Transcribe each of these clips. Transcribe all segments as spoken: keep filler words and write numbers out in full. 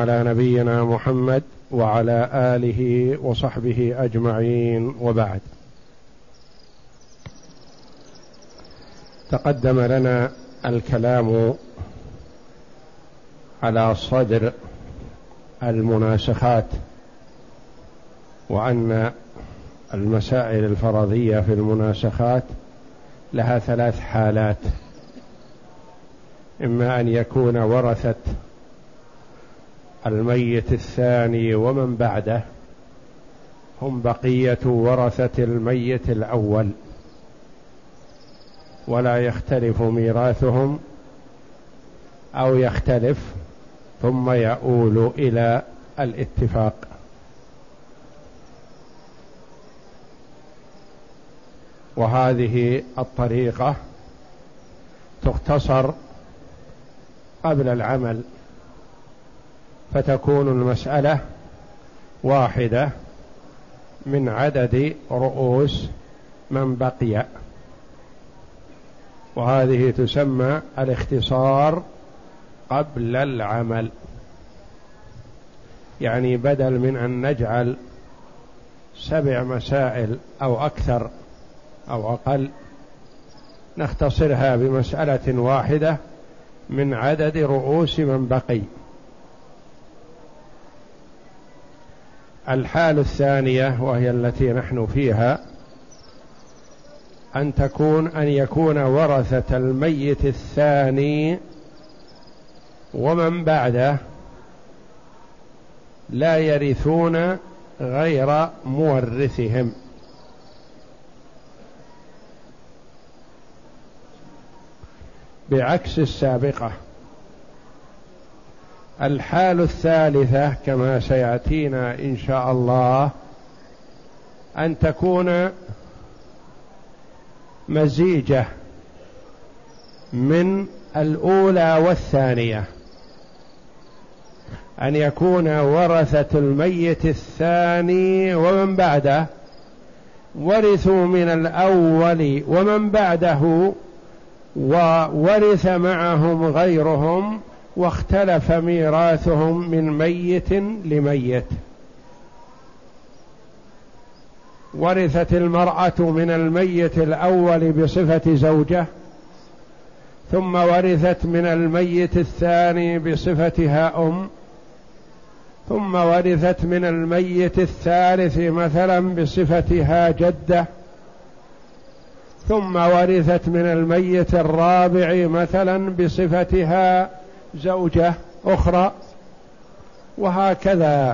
على نبينا محمد وعلى آله وصحبه أجمعين، وبعد. تقدم لنا الكلام على صدر المناسخات، وأن المسائل الفرضية في المناسخات لها ثلاث حالات: إما أن يكون ورثة الميت الثاني ومن بعده هم بقية ورثة الميت الأول ولا يختلف ميراثهم، أو يختلف ثم يؤول إلى الاتفاق. وهذه الطريقة تختصر قبل العمل، فتكون المسألة واحدة من عدد رؤوس من بقي، وهذه تسمى الاختصار قبل العمل. يعني بدل من أن نجعل سبع مسائل أو أكثر أو أقل، نختصرها بمسألة واحدة من عدد رؤوس من بقي. الحال الثانية وهي التي نحن فيها أن تكون أن يكون ورثة الميت الثاني ومن بعده لا يرثون غير مورثهم، بعكس السابقة. الحال الثالثة كما سيأتينا إن شاء الله أن تكون مزيجة من الأولى والثانية، أن يكون ورثة الميت الثاني ومن بعده ورثوا من الأول ومن بعده، وورث معهم غيرهم، واختلف ميراثهم من ميت لميت. ورثت المرأة من الميت الأول بصفة زوجة، ثم ورثت من الميت الثاني بصفتها أم، ثم ورثت من الميت الثالث مثلا بصفتها جدة، ثم ورثت من الميت الرابع مثلا بصفتها زوجة أخرى، وهكذا.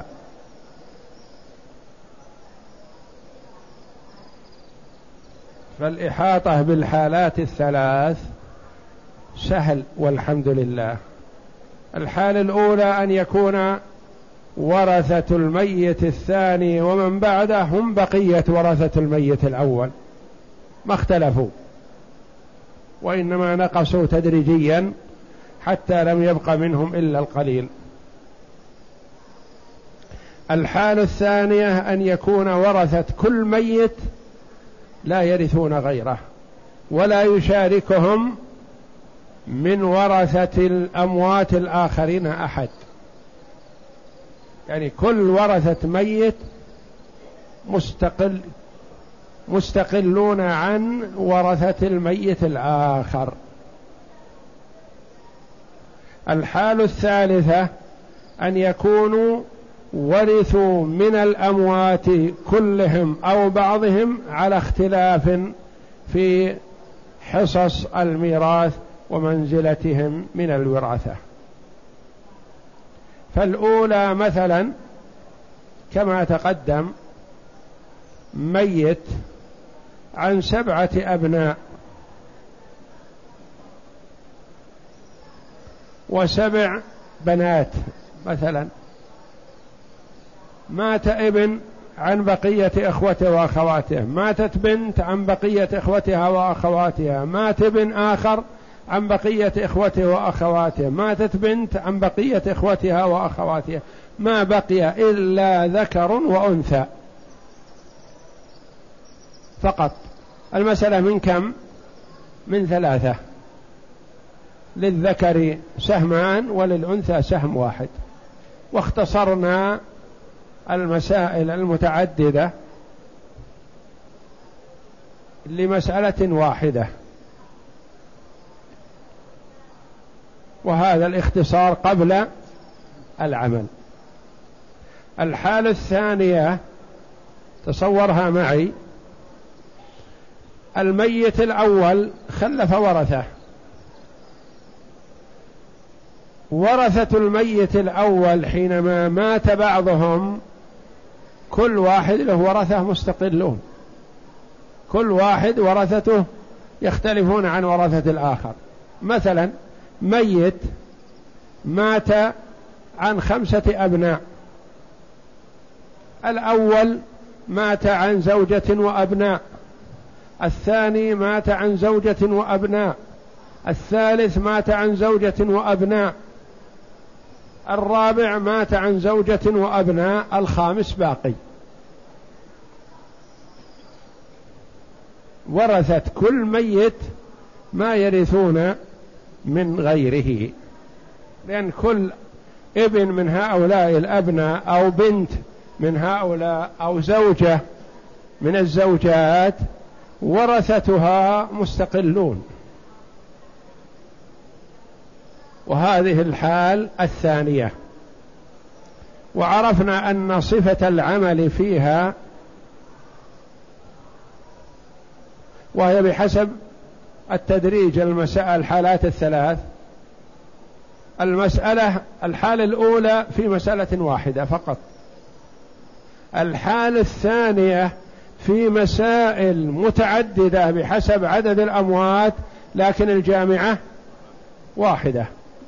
فالإحاطة بالحالات الثلاث سهل والحمد لله. الحالة الأولى أن يكون ورثة الميت الثاني ومن بعده هم بقية ورثة الميت الأول، ما اختلفوا، وإنما نقصوا تدريجيا حتى لم يبق منهم إلا القليل. الحالة الثانية أن يكون ورثة كل ميت لا يرثون غيره ولا يشاركهم من ورثة الأموات الآخرين أحد، يعني كل ورثة ميت مستقل مستقلون عن ورثة الميت الآخر. الحالة الثالثة أن يكونوا ورثوا من الأموات كلهم أو بعضهم على اختلاف في حصص الميراث ومنزلتهم من الوراثة. فالأولى مثلا كما تقدم ميت عن سبعة أبناء وسبع بنات مثلا، مات ابن عن بقية إخوته وأخواته، ماتت بنت عن بقية إخوتها وأخواتها، مات ابن آخر عن بقية إخوته وأخواته، ماتت بنت عن بقية إخوتها وأخواتها، ما بقي إلا ذكر وأنثى فقط. المسألة من كم؟ من ثلاثة، للذكر سهمان وللأنثى سهم واحد. واختصرنا المسائل المتعددة لمسألة واحدة، وهذا الاختصار قبل العمل. الحالة الثانية تصورها معي، الميت الأول خلف ورثة، ورثة الميت الأول حينما مات بعضهم كل واحد له ورثة مستقلون، كل واحد ورثته يختلفون عن ورثة الآخر. مثلا ميت مات عن خمسة أبناء، الأول مات عن زوجة وأبناء، الثاني مات عن زوجة وأبناء، الثالث مات عن زوجة وأبناء، الرابع مات عن زوجة وأبناء، الخامس باقي. ورثت كل ميت ما يرثون من غيره، لأن كل ابن من هؤلاء الأبناء أو بنت من هؤلاء أو زوجة من الزوجات ورثتها مستقلون. وهذه الحال الثانية. وعرفنا أن صفة العمل فيها وهي بحسب التدريج المسألة الحالات الثلاث. المسألة الحالة الأولى في مسألة واحدة فقط، الحالة الثانية في مسائل متعددة بحسب عدد الأموات لكن الجامعة واحدة.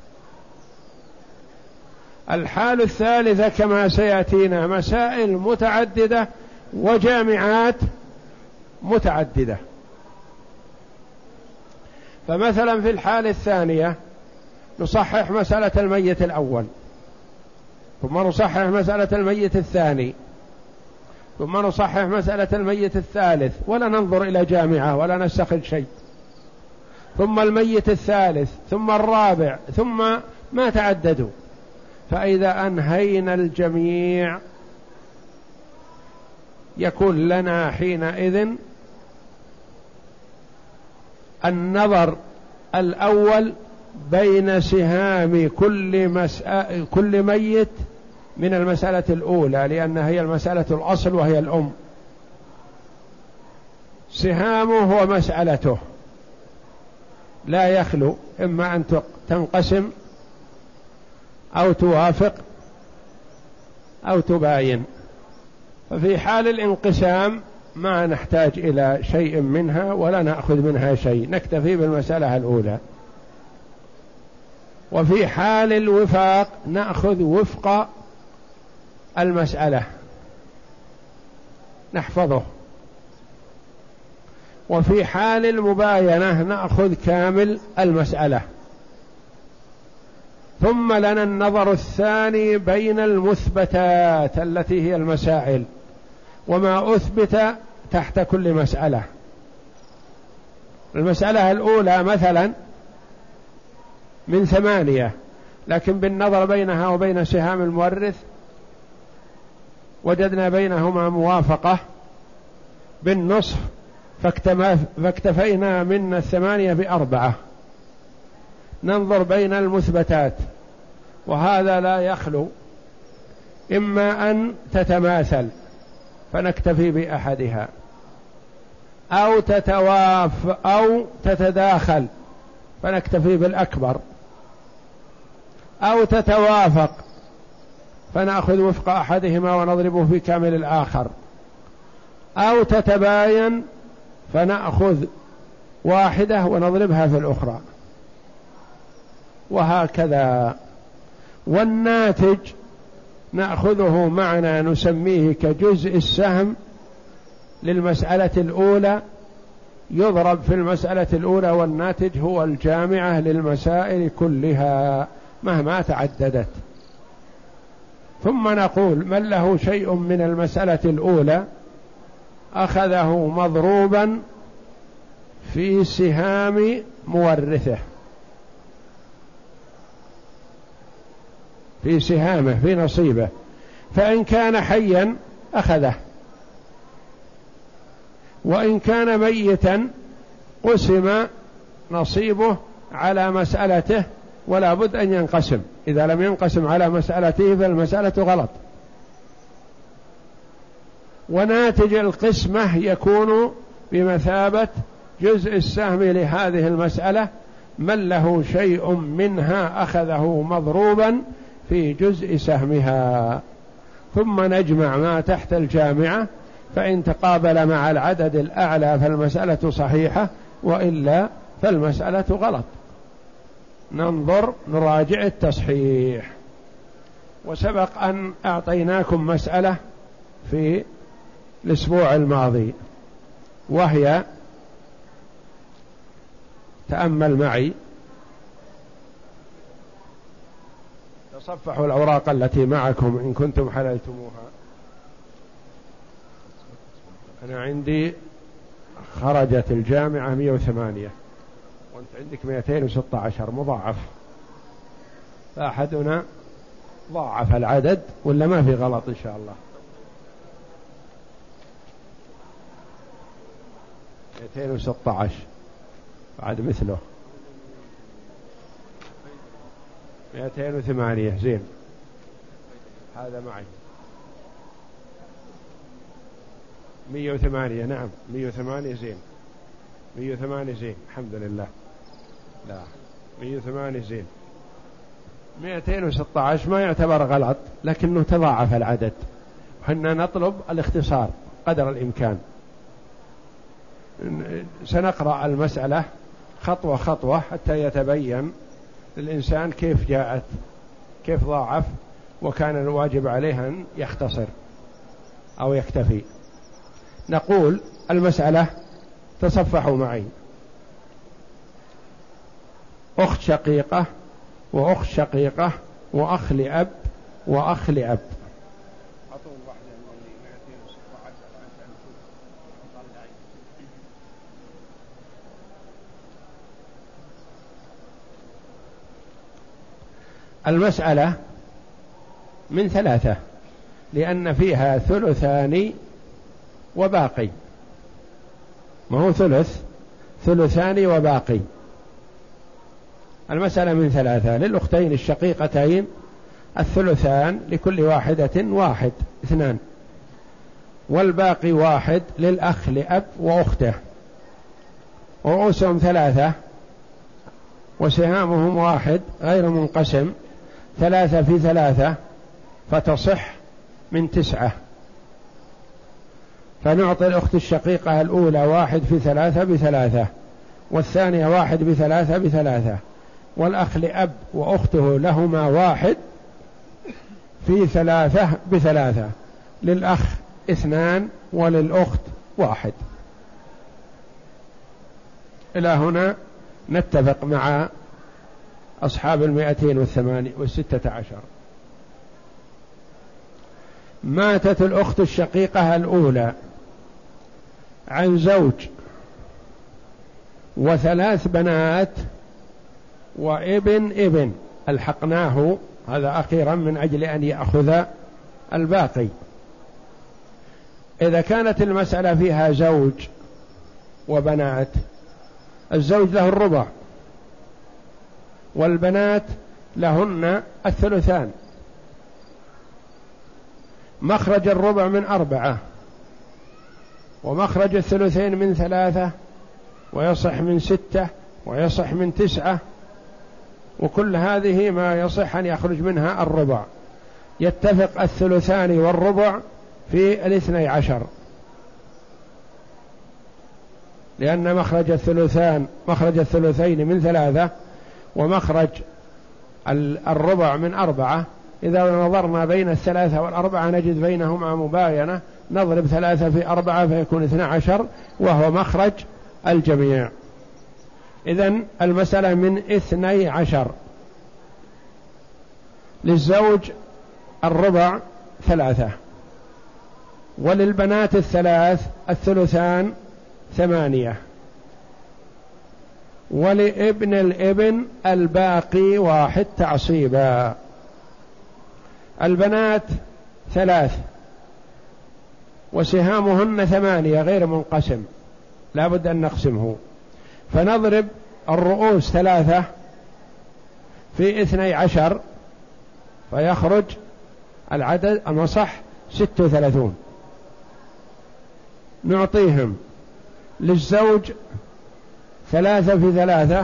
الحالة الثالثة كما سيأتينا مسائل متعددة وجامعات متعددة. فمثلا في الحالة الثانية نصحح مسألة الميت الأول، ثم نصحح مسألة الميت الثاني، ثم نصحح مسألة الميت الثالث، ولا ننظر إلى جامعة ولا نستخرج شيء، ثم الميت الثالث، ثم الرابع، ثم ما تعددوا. فإذا أنهينا الجميع يكون لنا حينئذ النظر الأول بين سهام كل, مسألة كل ميت من المسألة الأولى، لأنها هي المسألة الأصل وهي الأم. سهامه هو مسألته لا يخلو، إما أن تنقسم أو توافق أو تباين. ففي حال الانقسام ما نحتاج إلى شيء منها ولا نأخذ منها شيء، نكتفي بالمسألة الأولى. وفي حال الوفاق نأخذ وفق المسألة نحفظه. وفي حال المباينة نأخذ كامل المسألة. ثم لنا النظر الثاني بين المثبتات التي هي المسائل وما أثبت تحت كل مسألة. المسألة الأولى مثلا من ثمانية، لكن بالنظر بينها وبين سهام المورث وجدنا بينهما موافقة بالنصف، فاكتفينا من الثمانية بأربعة. ننظر بين المثبتات، وهذا لا يخلو، إما أن تتماثل فنكتفي بأحدها، أو تتواف أو تتداخل فنكتفي بالأكبر، أو تتوافق فنأخذ وفق أحدهما ونضربه في كامل الآخر، أو تتباين فنأخذ واحدة ونضربها في الأخرى، وهكذا. والناتج نأخذه معنا نسميه كجزء السهم للمسألة الأولى، يضرب في المسألة الأولى، والناتج هو الجامعة للمسائل كلها مهما تعددت. ثم نقول من له شيء من المسألة الأولى أخذه مضروبا في سهام مورثه. في سهامه في نصيبه، فإن كان حيا أخذه، وإن كان ميتا قسم نصيبه على مسألته، ولا بد أن ينقسم. إذا لم ينقسم على مسألته فالمسألة غلط. وناتج القسمة يكون بمثابة جزء السهم لهذه المسألة، من له شيء منها أخذه مضروبا في جزء سهمها، ثم نجمع ما تحت الجامعة، فإن تقابل مع العدد الأعلى فالمسألة صحيحة، وإلا فالمسألة غلط. ننظر نراجع التصحيح. وسبق أن أعطيناكم مسألة في الأسبوع الماضي، وهي، تأمل معي، تصفحوا الأوراق التي معكم إن كنتم حللتموها. أنا عندي خرجت الجامعة مئة وثمانية، وأنت عندك مئتين وستة عشر مضاعف، فأحدنا ضاعف العدد ولا ما في غلط إن شاء الله. مئتين وستة عشر بعد مثله مئتين وثمانية، زين، هذا معي مئة وثمانية، نعم مئة وثمانية، زين، مئة وثمانية زين، الحمد لله. لا، مئة وثمانية زين. مئتين وستة عشر ما يعتبر غلط، لكنه تضاعف العدد، وحنا نطلب الاختصار قدر الإمكان. سنقرأ المسألة خطوة خطوة حتى يتبين للإنسان كيف جاءت، كيف ضاعف، وكان الواجب عليه أن يختصر أو يكتفي. نقول المسألة، تصفحوا معي: أخت شقيقة وأخت شقيقة وأخ لأب وأخ لأب. المسألة من ثلاثة، لأن فيها ثلثان وباقي، ما هو ثلث، ثلثان وباقي. المسألة من ثلاثة: للأختين الشقيقتين الثلثان، لكل واحدة واحد، اثنان، والباقي واحد للأخ لأب وأخته، ورؤوسهم ثلاثة وسهامهم واحد غير منقسم، ثلاثة في ثلاثة فتصح من تسعة، فنعطي الأخت الشقيقة الأولى واحد في ثلاثة بثلاثة، والثانية واحد بثلاثة بثلاثة، والأخ لأب وأخته لهما واحد في ثلاثة بثلاثة، للأخ اثنان وللأخت واحد. إلى هنا نتفق مع أصحاب المئتين والثمانية والستة عشر. ماتت الأخت الشقيقة الأولى عن زوج وثلاث بنات وابن ابن، ألحقناه هذا أخيرا من أجل أن يأخذ الباقي. إذا كانت المسألة فيها زوج وبنات، الزوج له الربع والبنات لهن الثلثان. مخرج الربع من أربعة، ومخرج الثلثين من ثلاثة، ويصح من ستة، ويصح من تسعة، وكل هذه ما يصح أن يخرج منها الربع. يتفق الثلثان والربع في الاثني عشر، لأن مخرج الثلثان مخرج الثلثين من ثلاثة، ومخرج الربع من أربعة. إذا نظرنا بين الثلاثة والأربعة نجد بينهما مباينة، نضرب ثلاثة في أربعة فيكون اثنى عشر، وهو مخرج الجميع. إذن المسألة من اثني عشر. للزوج الربع ثلاثة، وللبنات الثلاث الثلثان ثمانية، ولابن الابن الباقي واحد تعصيبا. البنات ثلاث وسهامهن ثمانية غير منقسم، لا بد أن نقسمه، فنضرب الرؤوس ثلاثة في اثني عشر فيخرج العدد المصح ستة وثلاثون. نعطيهم للزوج ثلاثة في ثلاثة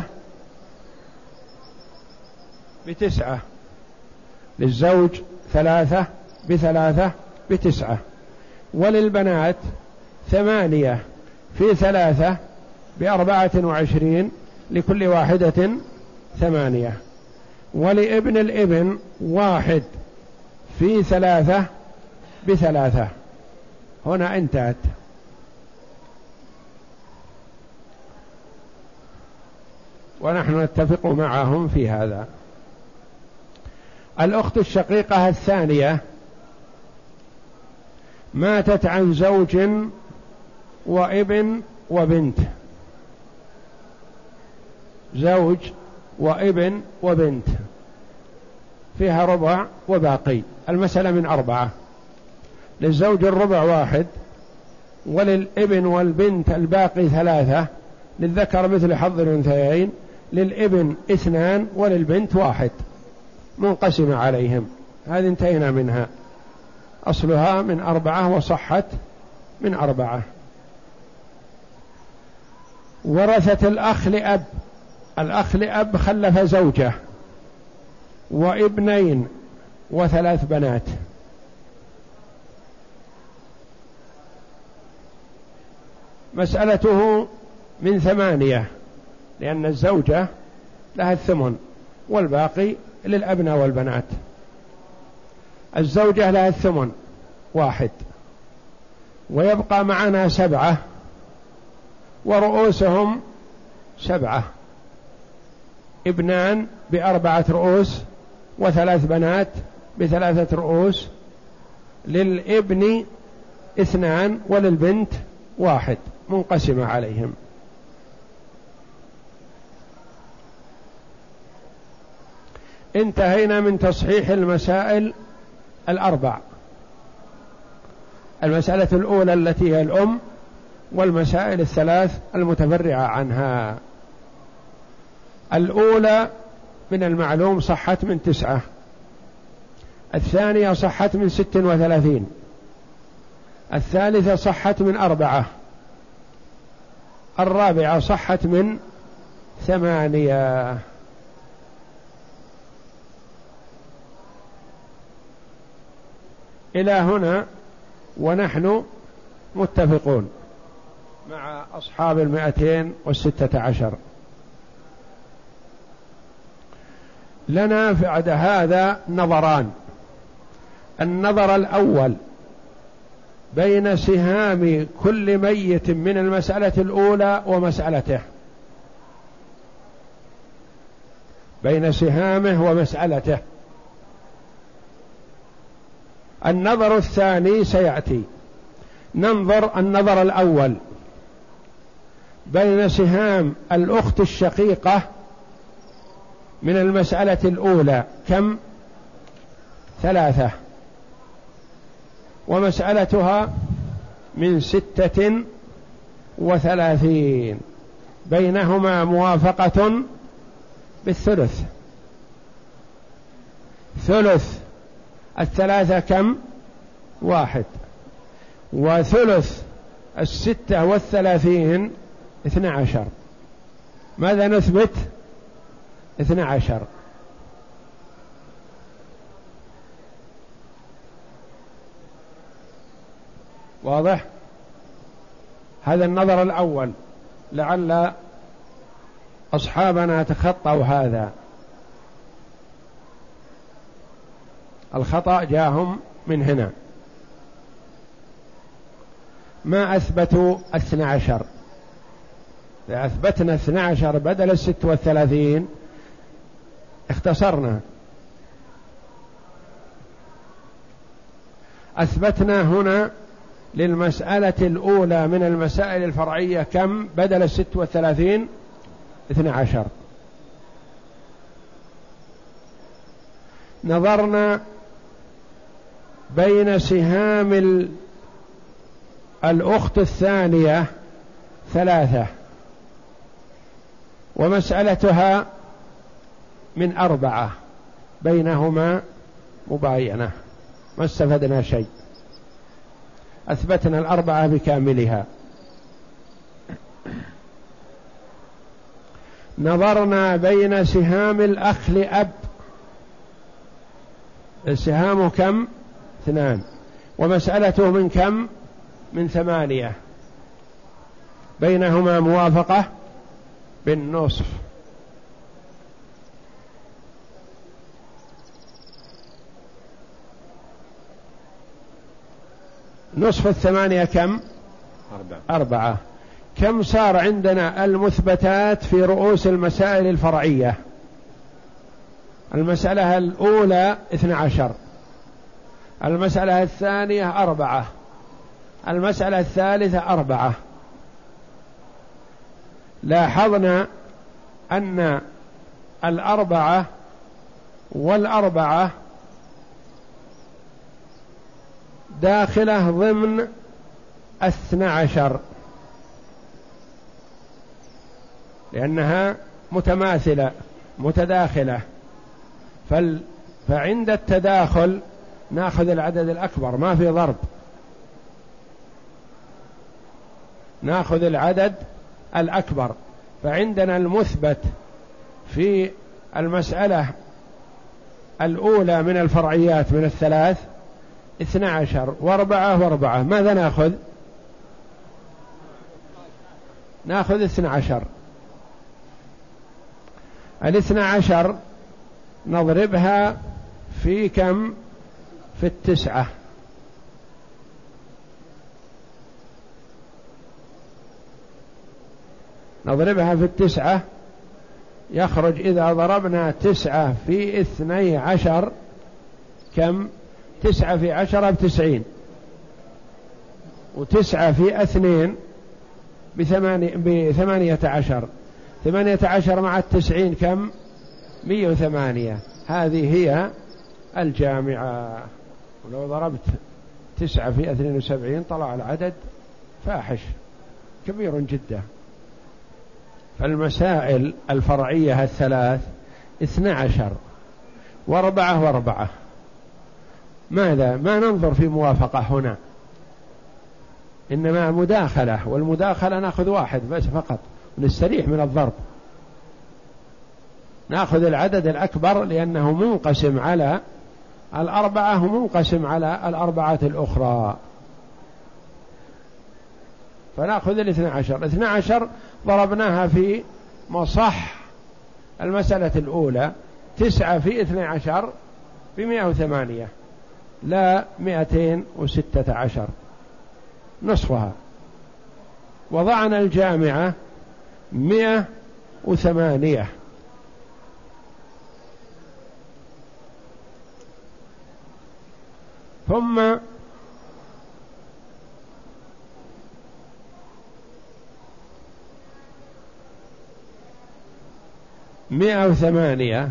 بتسعة، للزوج ثلاثة بثلاثة بتسعة، وللبنات ثمانية في ثلاثة بأربعة وعشرين، لكل واحدة ثمانية، ولابن الابن واحد في ثلاثة بثلاثة. هنا انتهت. ونحن نتفق معهم في هذا. الأخت الشقيقة الثانية ماتت عن زوج وابن وبنت، زوج وابن وبنت، فيها ربع وباقي، المسألة من أربعة، للزوج الربع واحد، وللابن والبنت الباقي ثلاثة، للذكر مثل حظ الأنثيين، للابن اثنان وللبنت واحد، منقسمة عليهم. هذه انتهينا منها، أصلها من أربعة وصحت من أربعة. ورثة الأخ لأب، الأخ لأب خلف زوجة وابنين وثلاث بنات، مسألته من ثمانية، لأن الزوجة لها الثمن والباقي للأبناء والبنات. الزوجة لها الثمن واحد، ويبقى معنا سبعة ورؤوسهم سبعة، ابنان بأربعة رؤوس وثلاث بنات بثلاثة رؤوس، للابن اثنان وللبنت واحد، منقسمة عليهم. انتهينا من تصحيح المسائل الأربع، المسألة الأولى التي هي الأم، والمسائل الثلاث المتفرعة عنها. الأولى من المعلوم صحت من تسعة، الثانية صحت من ست وثلاثين، الثالثة صحت من أربعة، الرابعة صحت من ثمانية. إلى هنا ونحن متفقون مع أصحاب المائتين والستة عشر. لنا بعد هذا نظران. النظر الأول بين سهام كل ميت من المسألة الأولى ومسألته، بين سهامه ومسألته. النظر الثاني سيأتي. ننظر النظر الأول بين سهام الأخت الشقيقة من المسألة الأولى كم؟ ثلاثة، ومسألتها من ستة وثلاثين، بينهما موافقة بالثلث. ثلث الثلاثة كم؟ واحد، وثلث الستة والثلاثين اثنى عشر. ماذا نثبت؟ اثنى عشر. واضح؟ هذا النظر الأول، لعل أصحابنا تخطوا هذا، الخطأ جاءهم من هنا، ما أثبتوا اثنى عشر. إذا أثبتنا اثنى عشر بدل الست والثلاثين اختصرنا. أثبتنا هنا للمسألة الأولى من المسائل الفرعية كم بدل الست والثلاثين؟ اثنى عشر. بين سهام الأخت الثانية ثلاثة ومسألتها من أربعة، بينهما مباينة، ما استفدنا شيء، أثبتنا الأربعة بكاملها. نظرنا بين سهام الأخ لأب، السهام كم؟ اثنان، ومسألته من كم؟ من ثمانية، بينهما موافقة بالنصف. نصف الثمانية كم؟ أربعة. أربعة. كم صار عندنا المثبتات في رؤوس المسائل الفرعية؟ المسألة الأولى اثنى عشر، المسألة الثانية أربعة، المسألة الثالثة أربعة. لاحظنا أن الأربعة والأربعة داخلة ضمن اثنى عشر، لأنها متماثلة متداخلة، فال... فعند التداخل نأخذ العدد الأكبر، ما في ضرب، نأخذ العدد الأكبر. فعندنا المثبت في المسألة الأولى من الفرعيات من الثلاث اثنى عشر واربعة واربعة، ماذا نأخذ؟ نأخذ اثنى عشر. الاثنى عشر نضربها في كم؟ في التسعة، نضربها في التسعة يخرج إذا ضربنا تسعة في اثني عشر كم؟ تسعة في عشرة بتسعين، وتسعة في اثنين بثمانية بثمانية عشر، ثمانية عشر مع التسعين كم؟ مية وثمانية. هذه هي الجامعة. ولو ضربت تسعة في اثنين وسبعين طلع العدد فاحش كبير جدا. فالمسائل الفرعية الثلاث اثنى عشر واربعة واربعة، ماذا؟ ما ننظر في موافقة هنا، إنما مداخلة، والمداخلة نأخذ واحد بس فقط ونستريح من الضرب، نأخذ العدد الأكبر لأنه منقسم على الأربعة ومنقسم على الأربعة الأخرى، فنأخذ الاثنى عشر. الاثنى عشر ضربناها في مصح المسألة الأولى، تسعة في اثنى عشر بمئة وثمانية، لا مئتين وستة عشر، نصفها. وضعنا الجامعة مئة وثمانية، ثم مئة وثمانية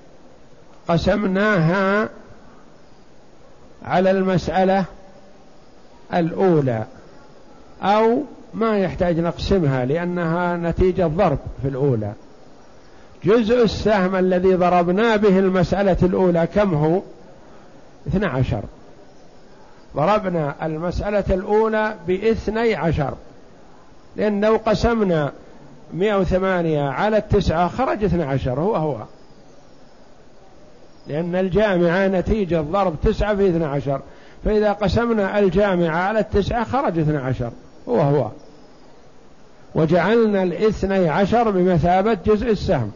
قسمناها على المسألة الأولى، أو ما يحتاج نقسمها لأنها نتيجة ضرب في الأولى. جزء السهم الذي ضربنا به المسألة الأولى كم هو؟ اثنى عشر. ضربنا المسألة الأولى باثني عشر، لأن لو قسمنا مئة وثمانية على التسعة خرج اثني عشر هو هو، لأن الجامعة نتيجة ضرب تسعة في اثني عشر، فإذا قسمنا الجامعة على التسعة خرج اثني عشر هو هو، وجعلنا الاثني عشر بمثابة جزء السهم.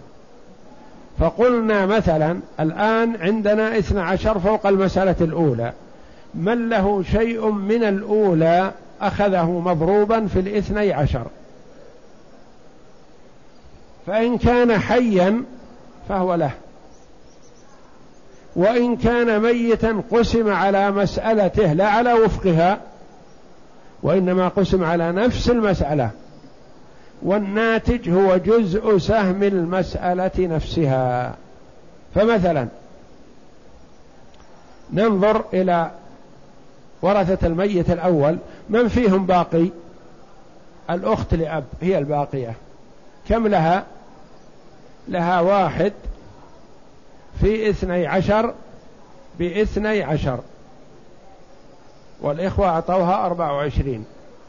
فقلنا مثلا الآن عندنا اثني عشر فوق المسألة الأولى، من له شيء من الأولى أخذه مضروبا في الاثني عشر، فإن كان حيا فهو له، وإن كان ميتا قسم على مسألته لا على وفقها، وإنما قسم على نفس المسألة، والناتج هو جزء سهم المسألة نفسها. فمثلا ننظر إلى ورثة الميت الأول من فيهم باقي؟ الأخت لأب هي الباقية. كم لها؟ لها واحد في اثني عشر باثني عشر، والإخوة أعطوها أربعة وعشرين.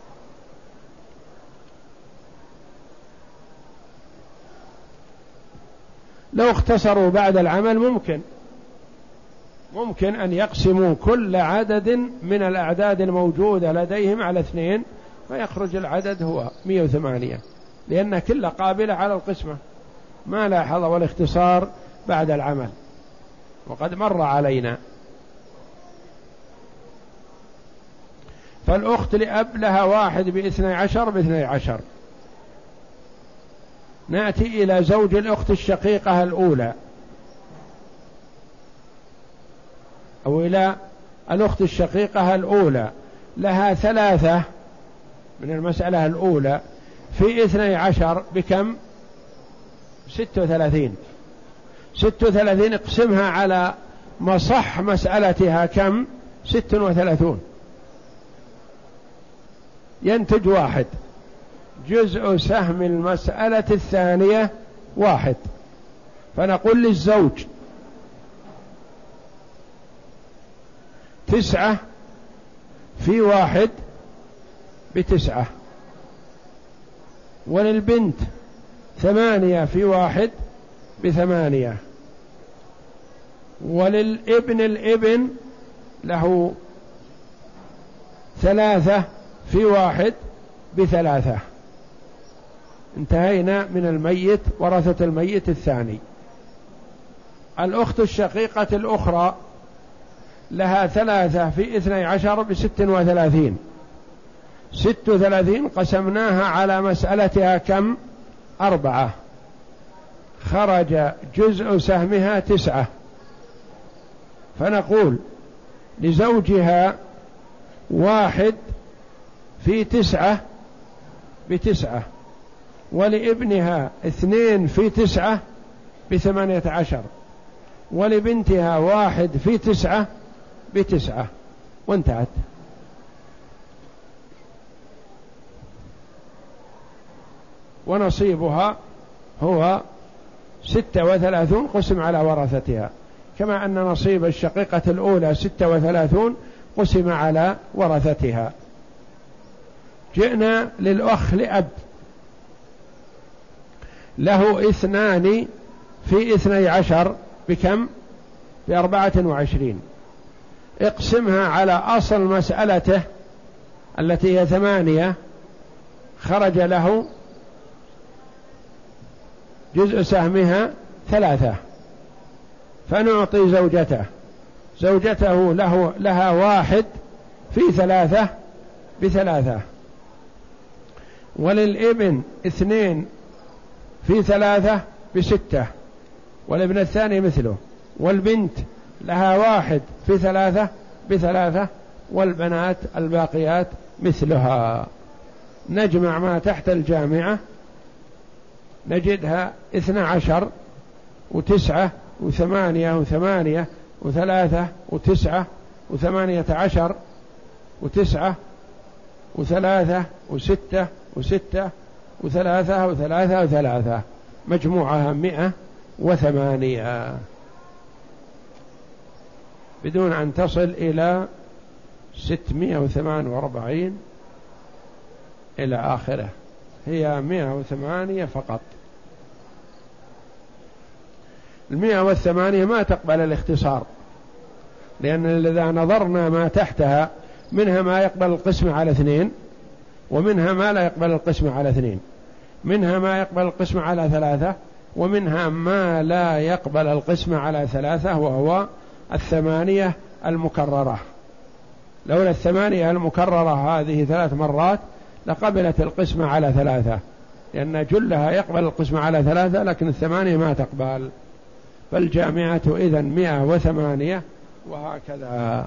لو اختصروا بعد العمل ممكن ممكن أن يقسموا كل عدد من الأعداد الموجودة لديهم على اثنين، فيخرج العدد هو مئة وثمانية، لأن كل قابلة على القسمة. ما لاحظوا الاختصار بعد العمل وقد مر علينا. فالأخت لأب لها واحد باثني عشر باثني عشر. نأتي إلى زوج الأخت الشقيقة الأولى، أو إلى الأخت الشقيقة الأولى، لها ثلاثة من المسألة الأولى في اثني عشر بكم؟ ستة وثلاثين. ستة وثلاثين اقسمها على مصح مسألتها كم؟ ست وثلاثون. ينتج واحد. جزء سهم المسألة الثانية واحد. فنقول للزوج تسعة في واحد بتسعة، وللبنت ثمانية في واحد بثمانية، وللابن الابن له ثلاثة في واحد بثلاثة. انتهينا من الميت، ورثة الميت الثاني. الأخت الشقيقة الأخرى لها ثلاثة في اثني عشر بست وثلاثين. ست وثلاثين قسمناها على مسألتها كم؟ أربعة. خرج جزء سهمها تسعة. فنقول لزوجها واحد في تسعة بتسعة، ولابنها اثنين في تسعة بثمانية عشر، ولبنتها واحد في تسعة بتسعة، وانتهت. ونصيبها هو ستة وثلاثون قسم على ورثتها، كما أن نصيب الشقيقة الأولى ستة وثلاثون قسم على ورثتها. جئنا للأخ لأب، له اثنان في اثني عشر بكم؟ بأربعة وعشرين. اقسمها على أصل مسألته التي هي ثمانية، خرج له جزء سهمها ثلاثة. فنعطي زوجته زوجته له لها واحد في ثلاثة بثلاثة، وللابن اثنين في ثلاثة بستة، والابن الثاني مثله، والبنت لها واحد في ثلاثة بثلاثة، والبنات الباقيات مثلها. نجمع ما تحت الجامعة نجدها اثنى عشر وتسعة وثمانية وثمانية وثلاثة وتسعة وثمانية عشر وتسعة وثلاثة وستة وستة وثلاثة وثلاثة وثلاثة، مجموعها مئة وثمانية، بدون أن تصل إلى ستمائة وثمانية وأربعين إلى آخره، هي مئة وثمانية فقط. المئة والثمانية ما تقبل الاختصار، لأن إذا نظرنا ما تحتها منها ما يقبل القسم على اثنين، ومنها ما لا يقبل القسم على اثنين، منها ما يقبل القسم على ثلاثة، ومنها ما لا يقبل القسم على ثلاثة، وهو الثمانية المكررة. لولا الثمانية المكررة هذه ثلاث مرات لقبلت القسم على ثلاثة، لأن جلها يقبل القسم على ثلاثة، لكن الثمانية ما تقبل. فالجامعة إذن مئة وثمانية، وهكذا.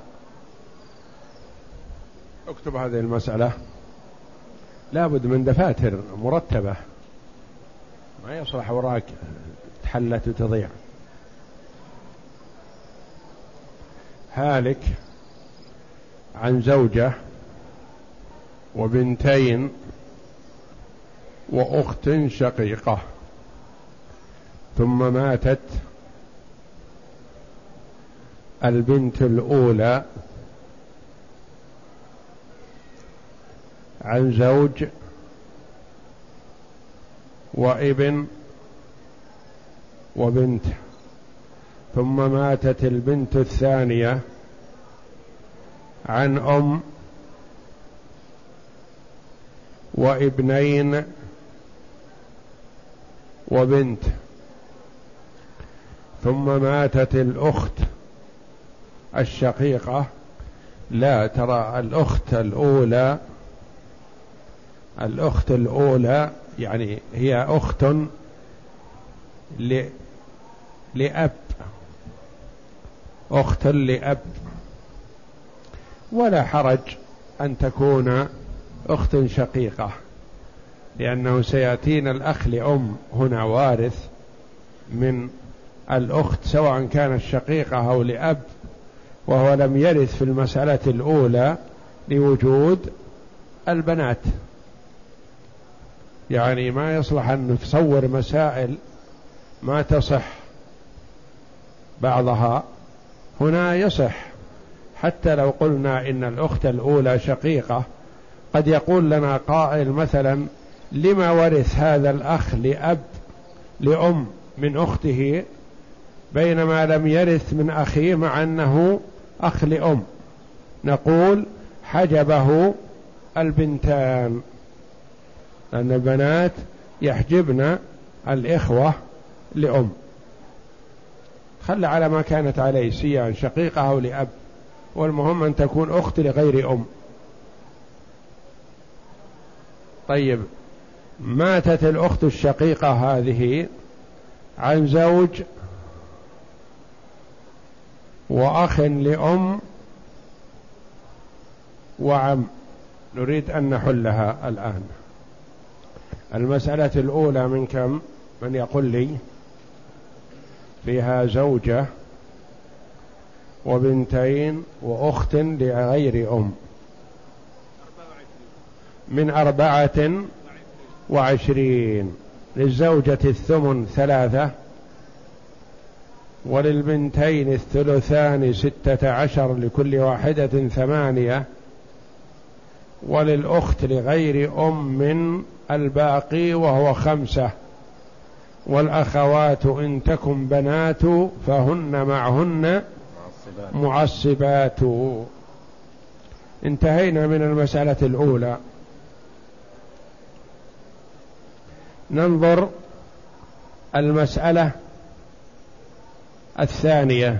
اكتب هذه المسألة، لابد من دفاتر مرتبة، ما يصلح وراك تحلت وتضيع. هالك عن زوجة وبنتين وأخت شقيقة ثم ماتت البنت الأولى عن زوج وابن وبنت، ثم ماتت البنت الثانية عن أم وابنين وبنت، ثم ماتت الأخت الشقيقة. لا، ترى الأخت الأولى الأخت الأولى يعني هي أخت ل... لأب، أخت لأب، ولا حرج أن تكون أخت شقيقة، لأنه سيأتينا الأخ لأم هنا وارث من الأخت سواء كانت شقيقة أو لأب، وهو لم يرث في المسألة الأولى لوجود البنات. يعني ما يصلح أن نتصور مسائل ما تصح بعضها، هنا يصح. حتى لو قلنا إن الأخت الأولى شقيقة، قد يقول لنا قائل مثلا: لما ورث هذا الأخ لأب لأم من أخته بينما لم يرث من أخيه مع أنه أخ لأم؟ نقول: حجبه البنتان، لأن البنات يحجبن الإخوة لأم. خل على ما كانت عليه، سواء شقيقة أو لأب، والمهم أن تكون أخت لغير أم. طيب، ماتت الأخت الشقيقة هذه عن زوج وأخ لأم وعم، نريد أن نحلها الآن. المسألة الأولى من كم؟ من يقول لي؟ فيها زوجة وبنتين وأخت لغير أم، من أربعة وعشرين. للزوجة الثمن ثلاثة، وللبنتين الثلثان ستة عشر لكل واحدة ثمانية، وللأخت لغير أم من الباقي وهو خمسة، والأخوات إن تكن بنات فهن معهن معصبات. انتهينا من المسألة الأولى. ننظر المسألة الثانية.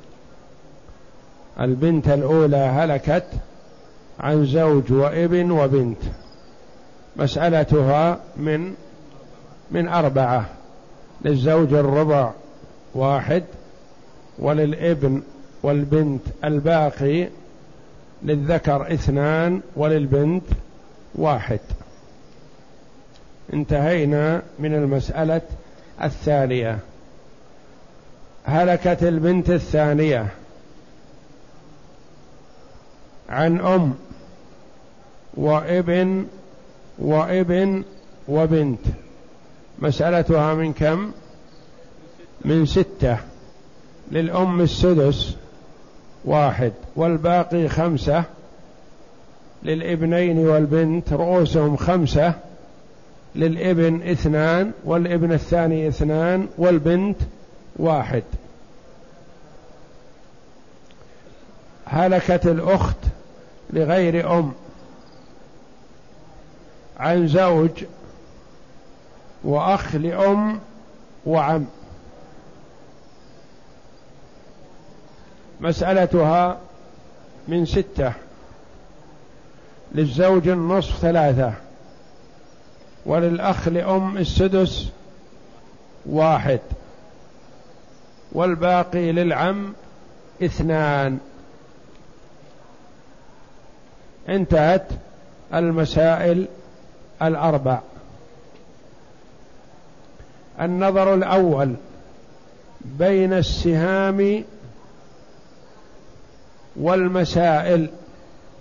البنت الأولى هلكت عن زوج وابن وبنت، مسألتها من من أربعة. للزوج الربع واحد، وللابن والبنت الباقي، للذكر اثنان وللبنت واحد. انتهينا من المسألة الثانية. هلكت البنت الثانية عن أم وابن وابن وبنت، مسألتها من كم؟ من ستة. للأم السدس واحد والباقي خمسة، للابنين والبنت رؤوسهم خمسة، للابن اثنان والابن الثاني اثنان والبنت واحد. هلكت الأخت لغير أم عن زوج وأخ لأم وعم، مسألتها من ستة. للزوج النصف ثلاثة، وللأخ لأم السدس واحد، والباقي للعم اثنان. انتهت المسائل الأربع. النظر الأول بين السهام والمسائل.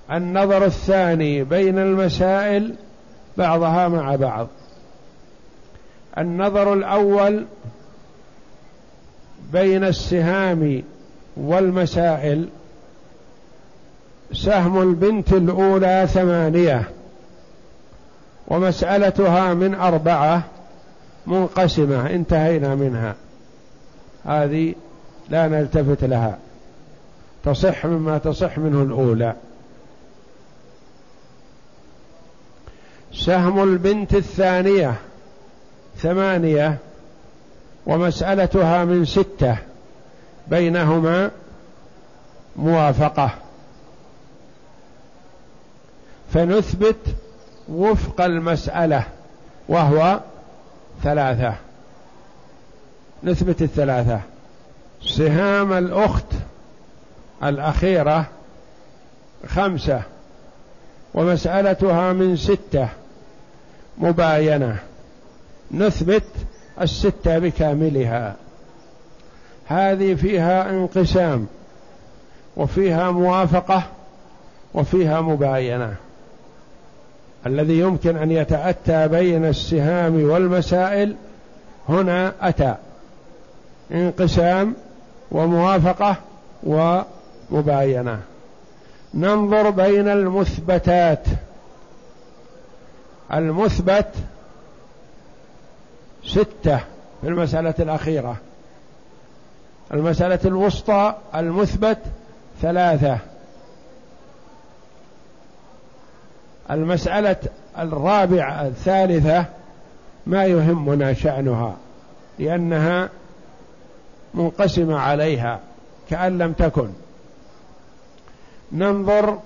النظر الثاني بين المسائل بعضها مع بعض. النظر الأول بين السهام والمسائل: سهم البنت الأولى ثمانية ومسألتها من أربعة منقسمة، انتهينا منها، هذه لا نلتفت لها، تصح مما تصح منه الأولى. سهم البنت الثانية ثمانية ومسألتها من ستة، بينهما موافقة، فنثبت وفق المسألة وهو ثلاثة، نثبت الثلاثة. سهام الأخت الأخيرة خمسة ومسألتها من ستة مباينة، نثبت الستة بكاملها. هذه فيها انقسام وفيها موافقة وفيها مباينة. الذي يمكن أن يتأتى بين السهام والمسائل هنا أتى: انقسام وموافقة ومباينة. ننظر بين المثبتات. المثبت ستة في المسألة الأخيرة، المسألة الوسطى المثبت ثلاثة، المسألة الرابعة الثالثة ما يهمنا شأنها لأنها منقسمة عليها كأن لم تكن. ننظر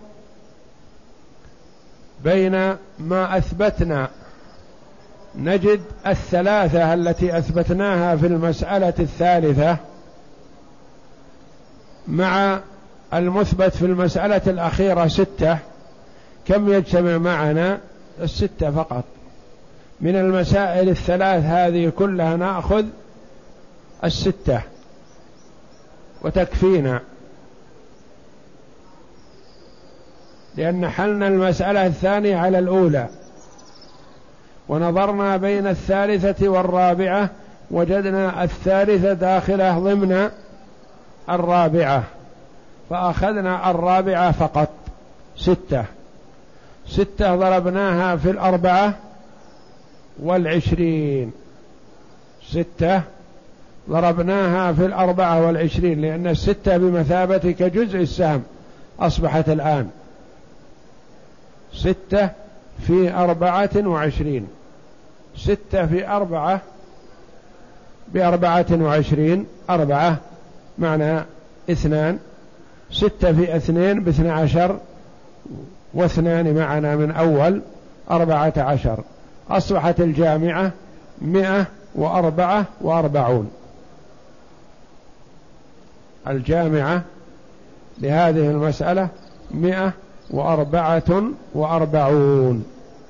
بين ما أثبتنا، نجد الثلاثة التي أثبتناها في المسألة الثالثة مع المثبت في المسألة الأخيرة ستة، كم يجتمع معنا؟ الستة فقط. من المسائل الثلاث هذه كلها نأخذ الستة وتكفينا، لأن حلنا المسألة الثانية على الأولى، ونظرنا بين الثالثة والرابعة وجدنا الثالثة داخلة ضمن الرابعة، فأخذنا الرابعة فقط. ستة ستة ضربناها في الأربعة والعشرين، ستة ضربناها في الأربعة والعشرين، لأن الستة بمثابة كجزء السهم أصبحت الآن ستة في أربعة وعشرين، ستة في أربعة بأربعة وعشرين، أربعة معنى اثنان، ستة في اثنين باثنى عشر، واثنان معنا من أول أربعة عشر، أصبحت الجامعة مئة وأربعة وأربعون. الجامعة لهذه المسألة مئة وأربعة وأربعون.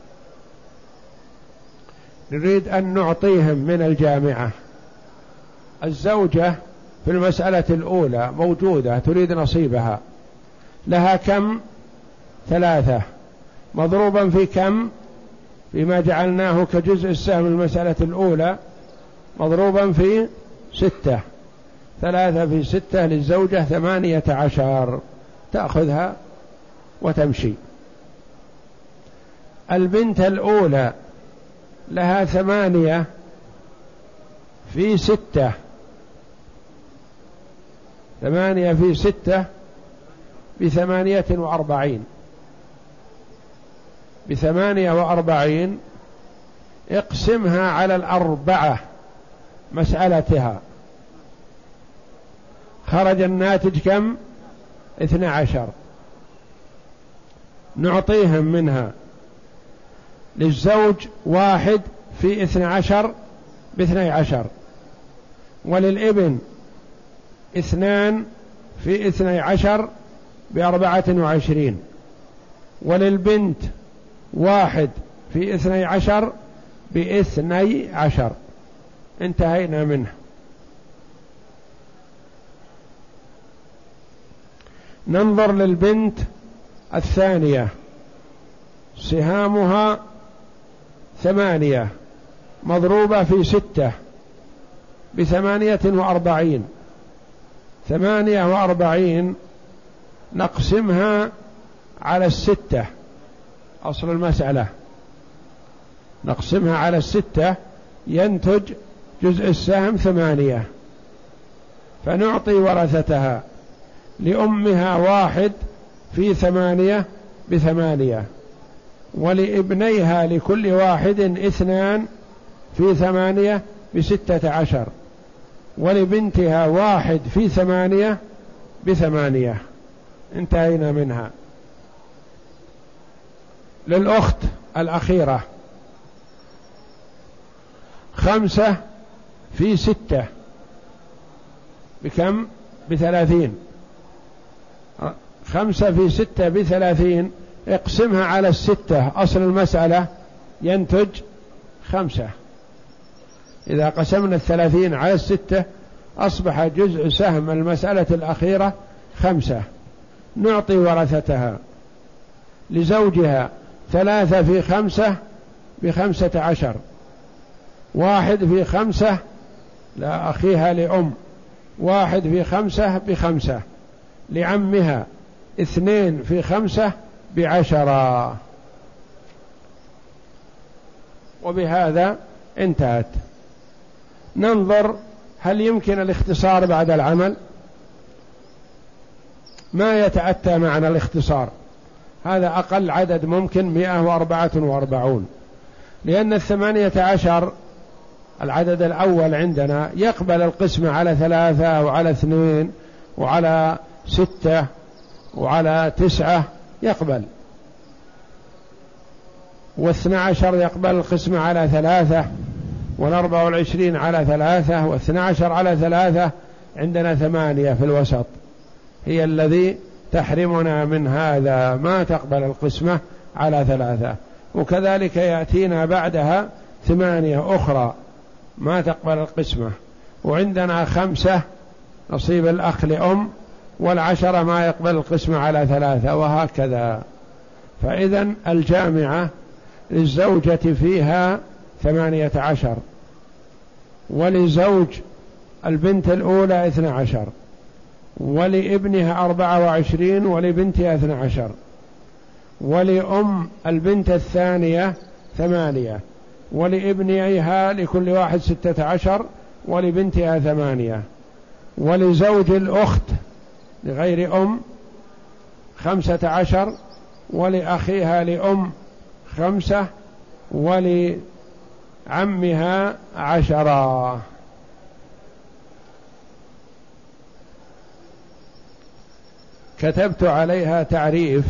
نريد أن نعطيهم من الجامعة. الزوجة في المسألة الأولى موجودة تريد نصيبها، لها كم؟ ثلاثة، مضروبا في كم؟ فيما جعلناه كجزء السهم المسألة الأولى مضروبا في ستة، ثلاثة في ستة للزوجة ثمانية عشر، تأخذها وتمشي. البنت الأولى لها ثمانية في ستة، ثمانية في ستة بثمانية وأربعين، بثمانية وأربعين اقسمها على الأربعة مسألتها، خرج الناتج كم؟ اثنى عشر. نعطيهم منها للزوج واحد في اثنى عشر باثني عشر، وللابن اثنان في اثني عشر بأربعة وعشرين، وللبنت واحد في اثني عشر باثني عشر. انتهينا منه. ننظر للبنت الثانية سهامها ثمانية مضروبة في ستة بثمانية وأربعين. ثمانية وأربعين نقسمها على الستة، أصل المسألة نقسمها على الستة ينتج جزء السهم ثمانية، فنعطي ورثتها لأمها واحد في ثمانية بثمانية، ولابنيها لكل واحد اثنان في ثمانية بستة عشر، ولبنتها واحد في ثمانية بثمانية. انتهينا منها. للأخت الأخيرة خمسة في ستة بكم؟ بثلاثين. خمسة في ستة بثلاثين، اقسمها على الستة، أصل المسألة ينتج خمسة. إذا قسمنا الثلاثين على الستة أصبح جزء سهم المسألة الأخيرة خمسة. نعطي ورثتها لزوجها ثلاثة في خمسة بخمسة عشر، واحد في خمسة لا أخيها لأم، واحد في خمسة بخمسة، لعمها اثنين في خمسة بعشرة. وبهذا انتهت. ننظر هل يمكن الاختصار بعد العمل؟ ما يتأتى معنا الاختصار، هذا أقل عدد ممكن مئة وأربعة وأربعون، لأن الثمانية عشر العدد الأول عندنا يقبل القسمة على ثلاثة وعلى اثنين وعلى ستة وعلى تسعة يقبل، واثنى عشر يقبل القسمة على ثلاثة، والأربع والعشرين على ثلاثة، واثنى عشر على ثلاثة. عندنا ثمانية في الوسط هي الذي تحرمنا من هذا، ما تقبل القسمة على ثلاثة. وكذلك يأتينا بعدها ثمانية أخرى ما تقبل القسمة، وعندنا خمسة نصيب الأخ لأم، والعشرة ما يقبل القسمة على ثلاثة، وهكذا. فإذا الجامعة للزوجة فيها ثمانية عشر، ولزوج البنت الأولى اثنى عشر، ولابنها أربعة وعشرين، ولبنتها اثنى عشر، ولأم البنت الثانية ثمانية، ولابنيها لكل واحد ستة عشر، ولبنتها ثمانية، ولزوج الأخت لغير أم خمسة عشر، ولأخيها لأم خمسة، ولعمها عشرة. كتبت عليها تعريف.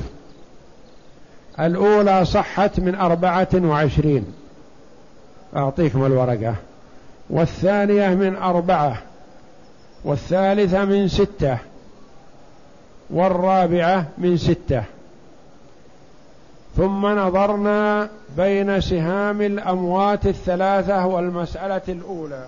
الأولى صحت من أربعة وعشرين، أعطيكم الورقة، والثانية من أربعة، والثالثة من ستة، والرابعة من ستة. ثم نظرنا بين سهام الأموات الثلاثة والمسألة الأولى،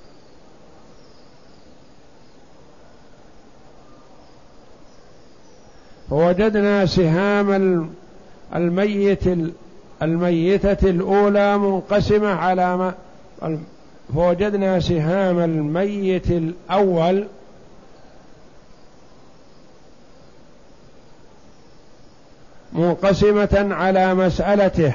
فوجدنا سهام الميت الميتة الأولى منقسمة على ما فوجدنا سهام الميت الأول منقسمة على مسألته،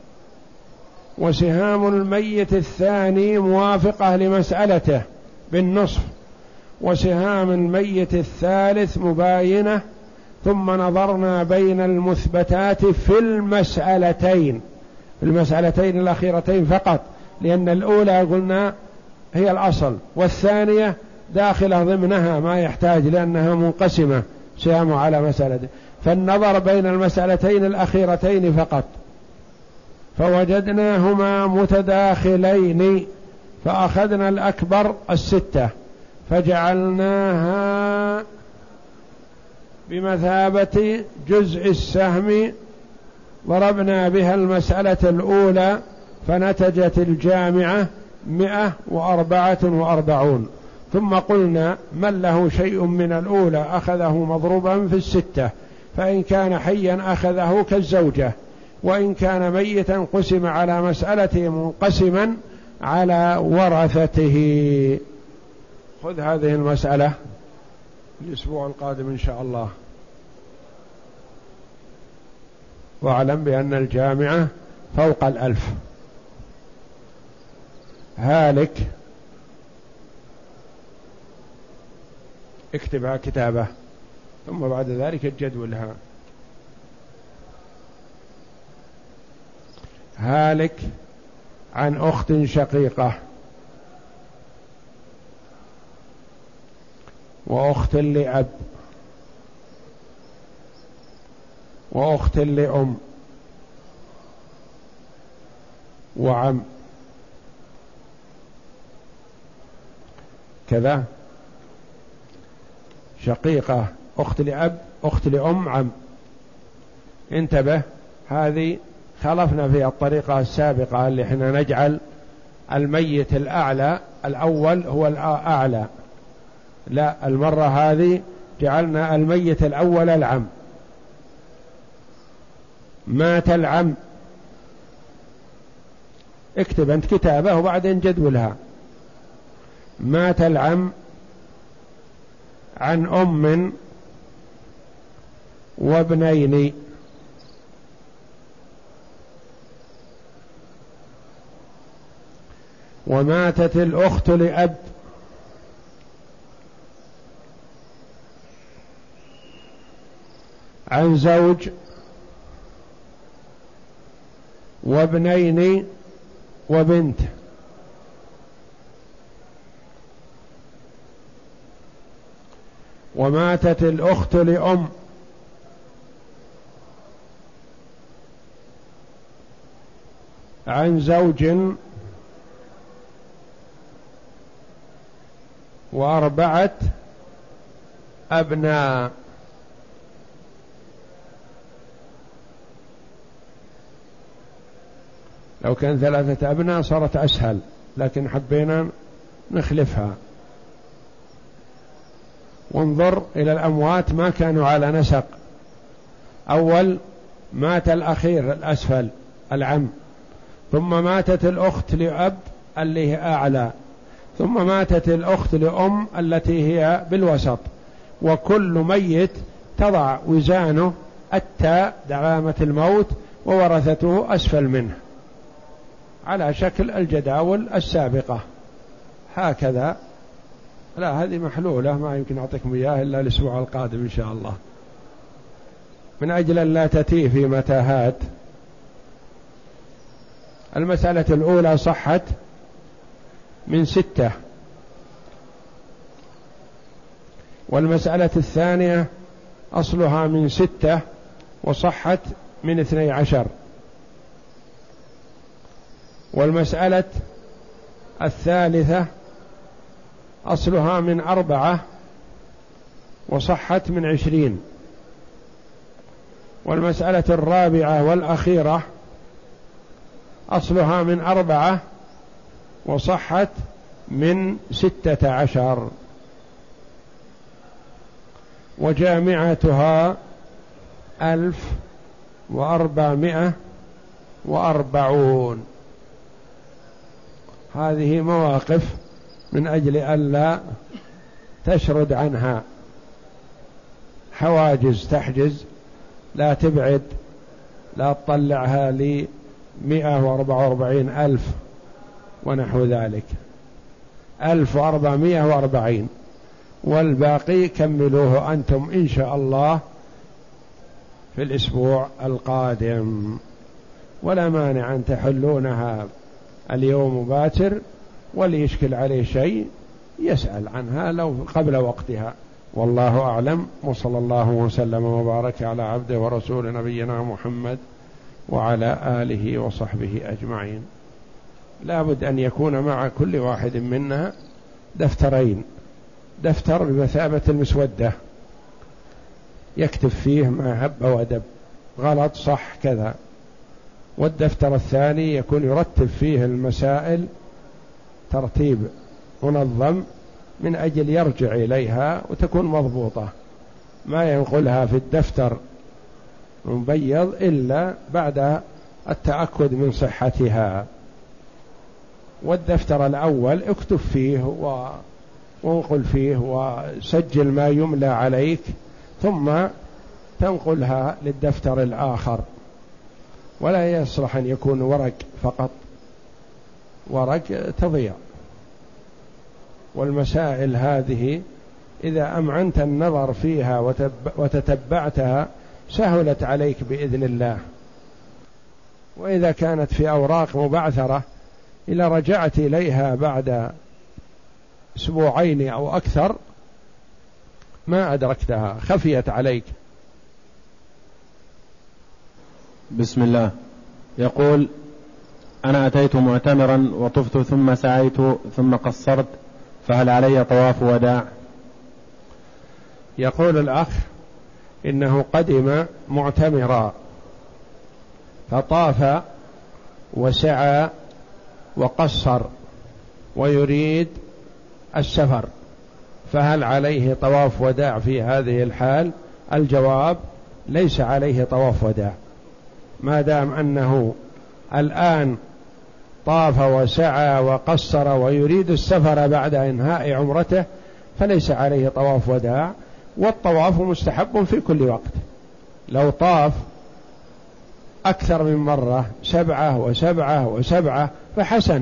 وسهام الميت الثاني موافقة لمسألته بالنصف، وسهام الميت الثالث مباينة. ثم نظرنا بين المثبتات في المسألتين في المسألتين الأخيرتين فقط، لأن الأولى قلنا هي الأصل، والثانية داخلة ضمنها ما يحتاج لأنها منقسمة سهام على مسألته. فالنظر بين المسألتين الأخيرتين فقط، فوجدناهما متداخلين، فأخذنا الأكبر الستة فجعلناها بمثابة جزء السهم، ضربنا بها المسألة الأولى فنتجت الجامعة مئة وأربعة وأربعون. ثم قلنا من له شيء من الأولى أخذه مضروبا في الستة، فإن كان حيا أخذه كالزوجة، وإن كان ميتا قسم على مسألته منقسما على ورثته. خذ هذه المسألة الأسبوع القادم إن شاء الله. واعلم بأن الجامعة فوق الألف. هالك اكتبها كتابة، ثم بعد ذلك الجدولها. هالك عن أخت شقيقة وأخت لأب وأخت لأم وعم كذا، شقيقة، أخت لأب، أخت لأم، عم. انتبه، هذه خلفنا في الطريقة السابقة اللي احنا نجعل الميت الأعلى الأول هو الأعلى، لا، المرة هذه جعلنا الميت الأول العم. مات العم، اكتب أنت كتابة وبعدين جدولها. مات العم عن أم وابنين وماتت الأخت لأب عن زوج وابنين وبنت وماتت الأخت لأم عن زوج وأربعة أبناء. لو كان ثلاثة أبناء صارت أسهل، لكن حبينا نخلفها. وانظر إلى الأموات ما كانوا على نسق. أول مات الأخير الأسفل العم، ثم ماتت الأخت لأب اللي هي أعلى، ثم ماتت الأخت لأم التي هي بالوسط. وكل ميت تضع وزانه التاء دعامة الموت وورثته أسفل منه على شكل الجداول السابقة هكذا. لا، هذه محلولة، ما يمكن أعطيكم إياها إلا الأسبوع القادم إن شاء الله، من أجل أن لا تتيه في متاهات. المسألة الأولى صحت من ستة، والمسألة الثانية أصلها من ستة وصحت من اثني عشر، والمسألة الثالثة أصلها من أربعة وصحت من عشرين، والمسألة الرابعة والأخيرة أصلها من أربعة وصحت من ستة عشر، وجامعتها ألف وأربعمائة وأربعون. هذه مواقف من أجل ألا تشرد عنها حواجز تحجز، لا تبعد، لا تطلعها لمئة وأربعة وأربعين ألف ونحو ذلك، ألف وأربعمائة وأربعين، والباقي كملوه أنتم إن شاء الله في الأسبوع القادم، ولا مانع أن تحلونها اليوم باكر، واللي يشكل عليه شيء يسأل عنها لو قبل وقتها. والله أعلم، وصلى الله وسلم وبارك على عبده ورسول نبينا محمد وعلى آله وصحبه أجمعين. لا بد أن يكون مع كل واحد منا دفترين، دفتر بمثابة المسودة يكتب فيه ما هب ودب، غلط صح كذا، والدفتر الثاني يكون يرتب فيه المسائل ترتيب منظم من أجل يرجع إليها وتكون مضبوطة، ما ينقلها في الدفتر مبيض إلا بعد التأكد من صحتها. والدفتر الأول اكتب فيه وانقل فيه وسجل ما يملى عليك، ثم تنقلها للدفتر الآخر، ولا يصلح أن يكون ورق فقط، ورق تضيع. والمسائل هذه إذا أمعنت النظر فيها وتتبعتها سهلت عليك بإذن الله. وإذا كانت في أوراق مبعثرة إذا رجعت إليها بعد أسبوعين أو أكثر ما أدركتها، خفيت عليك. بسم الله. يقول: أنا أتيت معتمرا وطفت ثم سعيت ثم قصرت، فهل علي طواف وداع؟ يقول الأخ إنه قدم معتمرا فطاف وسعى وقصر ويريد السفر، فهل عليه طواف وداع في هذه الحال؟ الجواب: ليس عليه طواف وداع، ما دام أنه الآن طاف وسعى وقصر ويريد السفر بعد إنهاء عمرته فليس عليه طواف وداع. والطواف مستحب في كل وقت، لو طاف أكثر من مرة سبعة وسبعة وسبعة فحسن،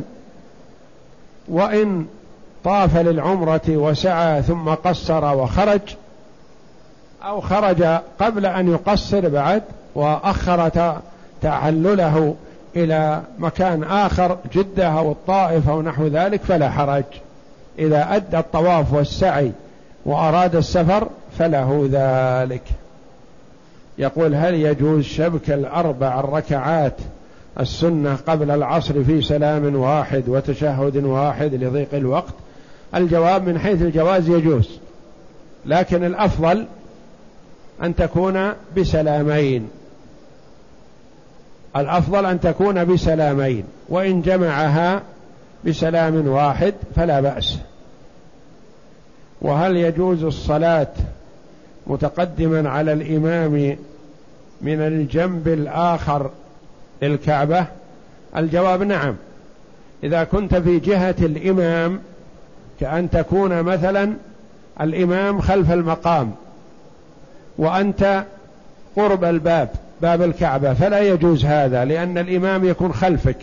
وإن طاف للعمرة وسعى ثم قصر وخرج، أو خرج قبل أن يقصر بعد وأخر تعلله إلى مكان آخر جدة أو الطائف أو نحو ذلك فلا حرج، إذا أدى الطواف والسعي وأراد السفر فله ذلك. يقول: هل يجوز شبك الأربع الركعات السنة قبل العصر في سلام واحد وتشهد واحد لضيق الوقت؟ الجواب: من حيث الجواز يجوز، لكن الأفضل أن تكون بسلامين، الأفضل أن تكون بسلامين، وإن جمعها بسلام واحد فلا بأس. وهل يجوز الصلاة متقدما على الإمام من الجنب الآخر للكعبة؟ الجواب: نعم، إذا كنت في جهة الإمام، كأن تكون مثلا الإمام خلف المقام وأنت قرب الباب، باب الكعبة، فلا يجوز هذا لأن الإمام يكون خلفك.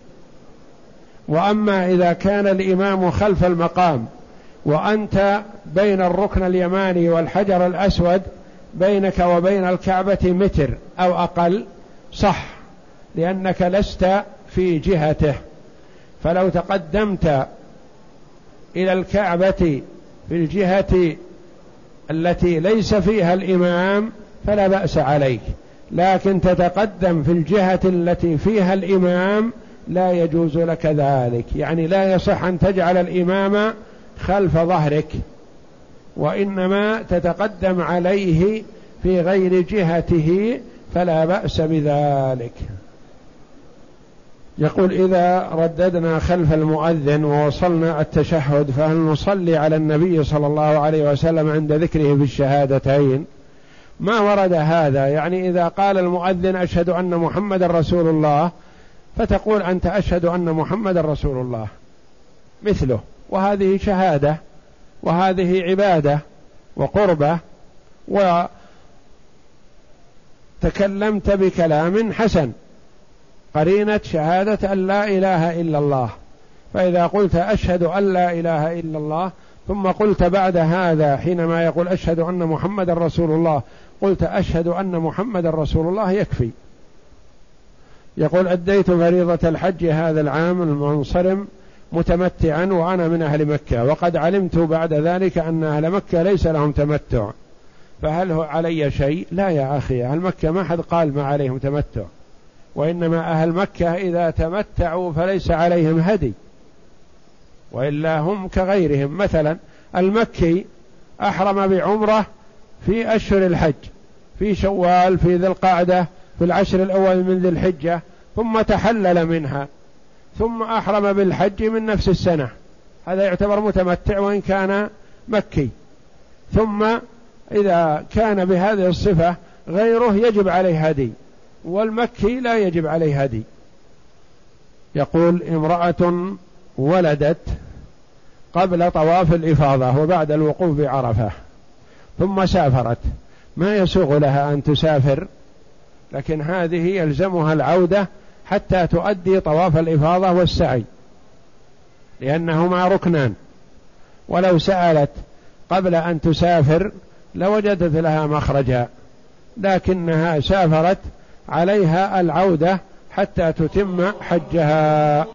وأما إذا كان الإمام خلف المقام وأنت بين الركن اليماني والحجر الأسود بينك وبين الكعبة متر أو أقل صح، لأنك لست في جهته. فلو تقدمت إلى الكعبة في الجهة التي ليس فيها الإمام فلا بأس عليك، لكن تتقدم في الجهة التي فيها الإمام لا يجوز لك ذلك، يعني لا يصح أن تجعل الإمام خلف ظهرك، وإنما تتقدم عليه في غير جهته فلا بأس بذلك. يقول: إذا رددنا خلف المؤذن ووصلنا التشهد فهل نصلي على النبي صلى الله عليه وسلم عند ذكره في الشهادتين؟ ما ورد هذا، يعني إذا قال المؤذن أشهد أن محمد رسول الله فتقول أنت أشهد أن محمد رسول الله مثله، وهذه شهادة وهذه عبادة وقربة، وتكلمت بكلام حسن قرينة شهادة أن لا إله إلا الله. فإذا قلت أشهد أن لا إله إلا الله ثم قلت بعد هذا حينما يقول أشهد أن محمد رسول الله قلت أشهد أن محمد رسول الله يكفي. يقول: أديت فريضة الحج هذا العام المنصرم متمتعا وأنا من أهل مكة، وقد علمت بعد ذلك أن أهل مكة ليس لهم تمتع، فهل هو علي شيء؟ لا يا أخي، أهل مكة ما حد قال ما عليهم تمتع، وإنما أهل مكة إذا تمتعوا فليس عليهم هدي، وإلا هم كغيرهم. مثلا المكي أحرم بعمرة في أشهر الحج، في شوال، في ذي القعدة، في العشر الأول من ذي الحجة، ثم تحلل منها، ثم أحرم بالحج من نفس السنة، هذا يعتبر متمتع وإن كان مكي. ثم إذا كان بهذه الصفة غيره يجب عليه هدي، والمكي لا يجب عليه هدي. يقول امرأة ولدت قبل طواف الإفاضة وبعد الوقوف بعرفة ثم سافرت، ما يسوغ لها أن تسافر، لكن هذه يلزمها العودة حتى تؤدي طواف الإفاضة والسعي لأنهما ركنان. ولو سألت قبل أن تسافر لوجدت لها مخرجا، لكنها سافرت عليها العودة حتى تتم حجها.